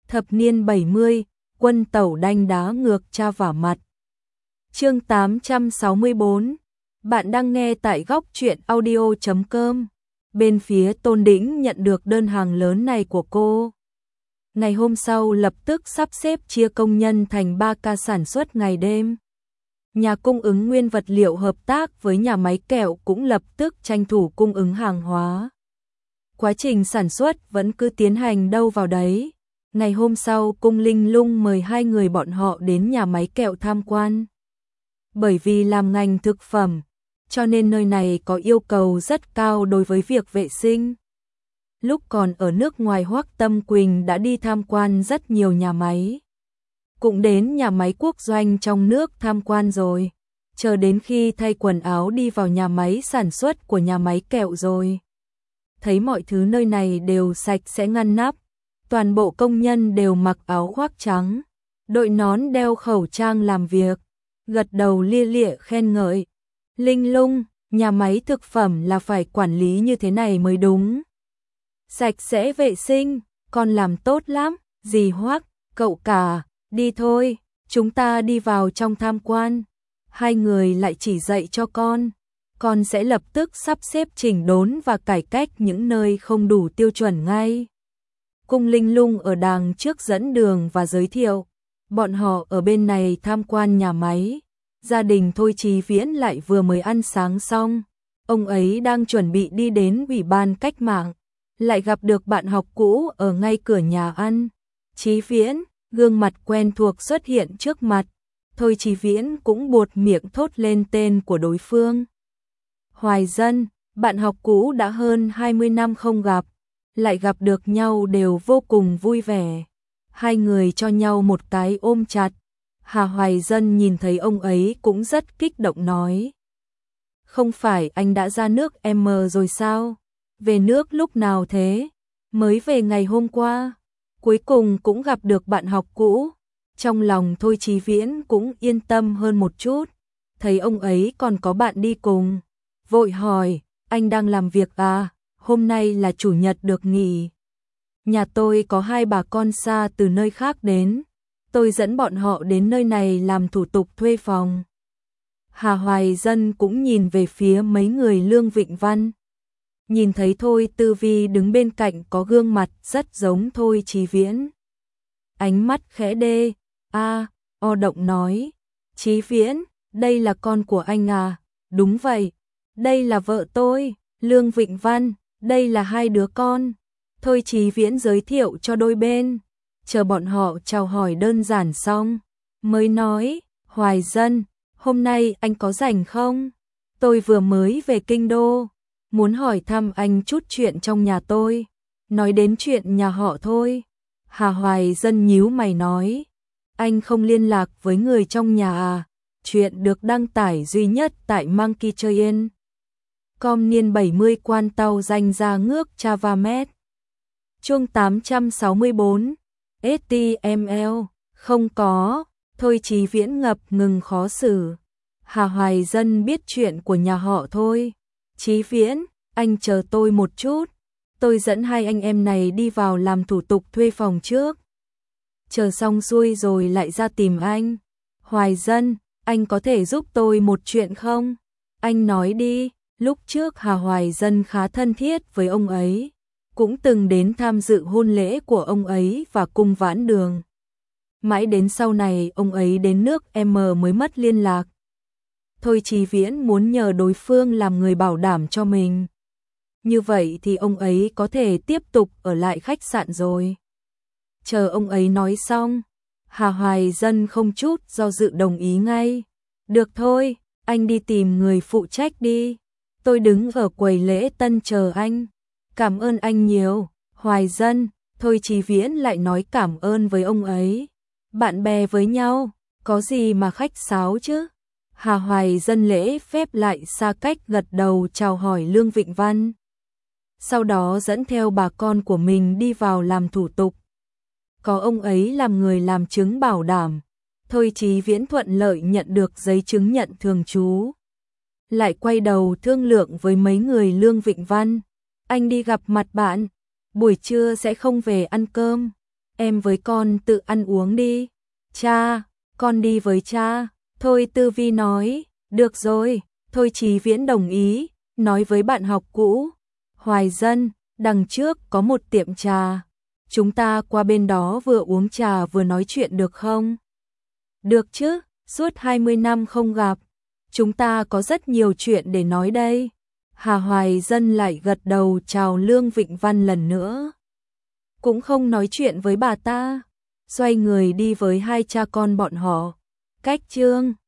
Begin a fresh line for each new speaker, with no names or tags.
Thập niên 70, quân tẩu đanh đá ngược cha vả mặt. Chương 864. Bạn đang nghe tại góc truyện audio.com. Bên phía Tôn Đĩnh nhận được đơn hàng lớn này của cô. Ngày hôm sau lập tức sắp xếp chia công nhân thành 3 ca sản xuất ngày đêm. Nhà cung ứng nguyên vật liệu hợp tác với nhà máy kẹo cũng lập tức tranh thủ cung ứng hàng hóa. Quá trình sản xuất vẫn cứ tiến hành đâu vào đấy. Ngày hôm sau Cung Linh Lung mời 2 người bọn họ đến nhà máy kẹo tham quan. Bởi vì làm ngành thực phẩm, cho nên nơi này có yêu cầu rất cao đối với việc vệ sinh. Lúc còn ở nước ngoài Hoắc Tâm Quỳnh đã đi tham quan rất nhiều nhà máy. Cũng đến nhà máy quốc doanh trong nước tham quan rồi. Chờ đến khi thay quần áo đi vào nhà máy sản xuất của nhà máy kẹo rồi. Thấy mọi thứ nơi này đều sạch sẽ ngăn nắp. Toàn bộ công nhân đều mặc áo khoác trắng, đội nón đeo khẩu trang làm việc, gật đầu lia lịa khen ngợi. Linh Lung, nhà máy thực phẩm là phải quản lý như thế này mới đúng. Sạch sẽ vệ sinh, con làm tốt lắm, dì Hoắc, cậu cả, đi thôi, chúng ta đi vào trong tham quan. 2 người lại chỉ dạy cho con sẽ lập tức sắp xếp chỉnh đốn và cải cách những nơi không đủ tiêu chuẩn ngay. Cung Linh Lung ở đằng trước dẫn đường và giới thiệu, bọn họ ở bên này tham quan nhà máy. Gia đình Thôi Chí Viễn lại vừa mới ăn sáng xong, ông ấy đang chuẩn bị đi đến Ủy ban Cách mạng, lại gặp được bạn học cũ ở ngay cửa nhà ăn. Chí Viễn, gương mặt quen thuộc xuất hiện trước mặt, Thôi Chí Viễn cũng buột miệng thốt lên tên của đối phương. Hoài Dân, bạn học cũ đã hơn 20 năm không gặp, lại gặp được nhau đều vô cùng vui vẻ. 2 người cho nhau một cái ôm chặt. Hà Hoài Dân nhìn thấy ông ấy cũng rất kích động nói. Không phải anh đã ra nước M rồi sao? Về nước lúc nào thế? Mới về ngày hôm qua. Cuối cùng cũng gặp được bạn học cũ. Trong lòng Thôi Chí Viễn cũng yên tâm hơn một chút. Thấy ông ấy còn có bạn đi cùng. Vội hỏi, anh đang làm việc à? Hôm nay là chủ nhật được nghỉ. Nhà tôi có 2 bà con xa từ nơi khác đến. Tôi dẫn bọn họ đến nơi này làm thủ tục thuê phòng. Hà Hoài Dân cũng nhìn về phía mấy người Lương Vịnh Văn. Nhìn thấy Thôi Tư Vi đứng bên cạnh có gương mặt rất giống Thôi Chí Viễn. Ánh mắt khẽ đê, o động nói. Chí Viễn, đây là con của anh à? Đúng vậy, đây là vợ tôi, Lương Vịnh Văn. Đây là 2 đứa con. Thôi Chí Viễn giới thiệu cho đôi bên. Chờ bọn họ chào hỏi đơn giản xong, mới nói, Hoài Dân, hôm nay anh có rảnh không? Tôi vừa mới về kinh đô, muốn hỏi thăm anh chút chuyện trong nhà tôi. Nói đến chuyện nhà họ Thôi. Hà Hoài Dân nhíu mày nói, anh không liên lạc với người trong nhà à? Chuyện được đăng tải duy nhất tại Monkey Train. Com niên 70 quan tàu danh ra ngước Chavamet. Chương 864. STML. Không có. Thôi Chí Viễn ngập ngừng khó xử. Hà Hoài Dân biết chuyện của nhà họ Thôi. Chí Viễn, anh chờ tôi một chút. Tôi dẫn 2 anh em này đi vào làm thủ tục thuê phòng trước. Chờ xong xuôi rồi lại ra tìm anh. Hoài Dân, anh có thể giúp tôi một chuyện không? Anh nói đi. Lúc trước Hà Hoài Dân khá thân thiết với ông ấy, cũng từng đến tham dự hôn lễ của ông ấy và Cung Vãn Đường. Mãi đến sau này ông ấy đến nước M mới mất liên lạc. Thôi Chí Viễn muốn nhờ đối phương làm người bảo đảm cho mình. Như vậy thì ông ấy có thể tiếp tục ở lại khách sạn rồi. Chờ ông ấy nói xong, Hà Hoài Dân không chút do dự đồng ý ngay. Được thôi, anh đi tìm người phụ trách đi. Tôi đứng ở quầy lễ tân chờ anh. Cảm ơn anh nhiều, Hoài Dân. Thôi Chí Viễn lại nói cảm ơn với ông ấy. Bạn bè với nhau, có gì mà khách sáo chứ? Hà Hoài Dân lễ phép lại xa cách gật đầu chào hỏi Lương Vịnh Văn. Sau đó dẫn theo bà con của mình đi vào làm thủ tục. Có ông ấy làm người làm chứng bảo đảm. Thôi Chí Viễn thuận lợi nhận được giấy chứng nhận thường trú. Lại quay đầu thương lượng với mấy người Lương Vịnh Văn. Anh đi gặp mặt bạn, buổi trưa sẽ không về ăn cơm. em với con tự ăn uống đi. Cha, con đi với cha. Thôi Tư Vi nói, được rồi. Thôi Chí Viễn đồng ý, nói với bạn học cũ. Hoài Dân, đằng trước có một tiệm trà. Chúng ta qua bên đó vừa uống trà vừa nói chuyện được không? Được chứ, suốt 20 năm không gặp. Chúng ta có rất nhiều chuyện để nói đây. Hà Hoài Dân lại gật đầu chào Lương Vịnh Văn lần nữa. Cũng không nói chuyện với bà ta. Xoay người đi với hai cha con bọn họ. Cách Chương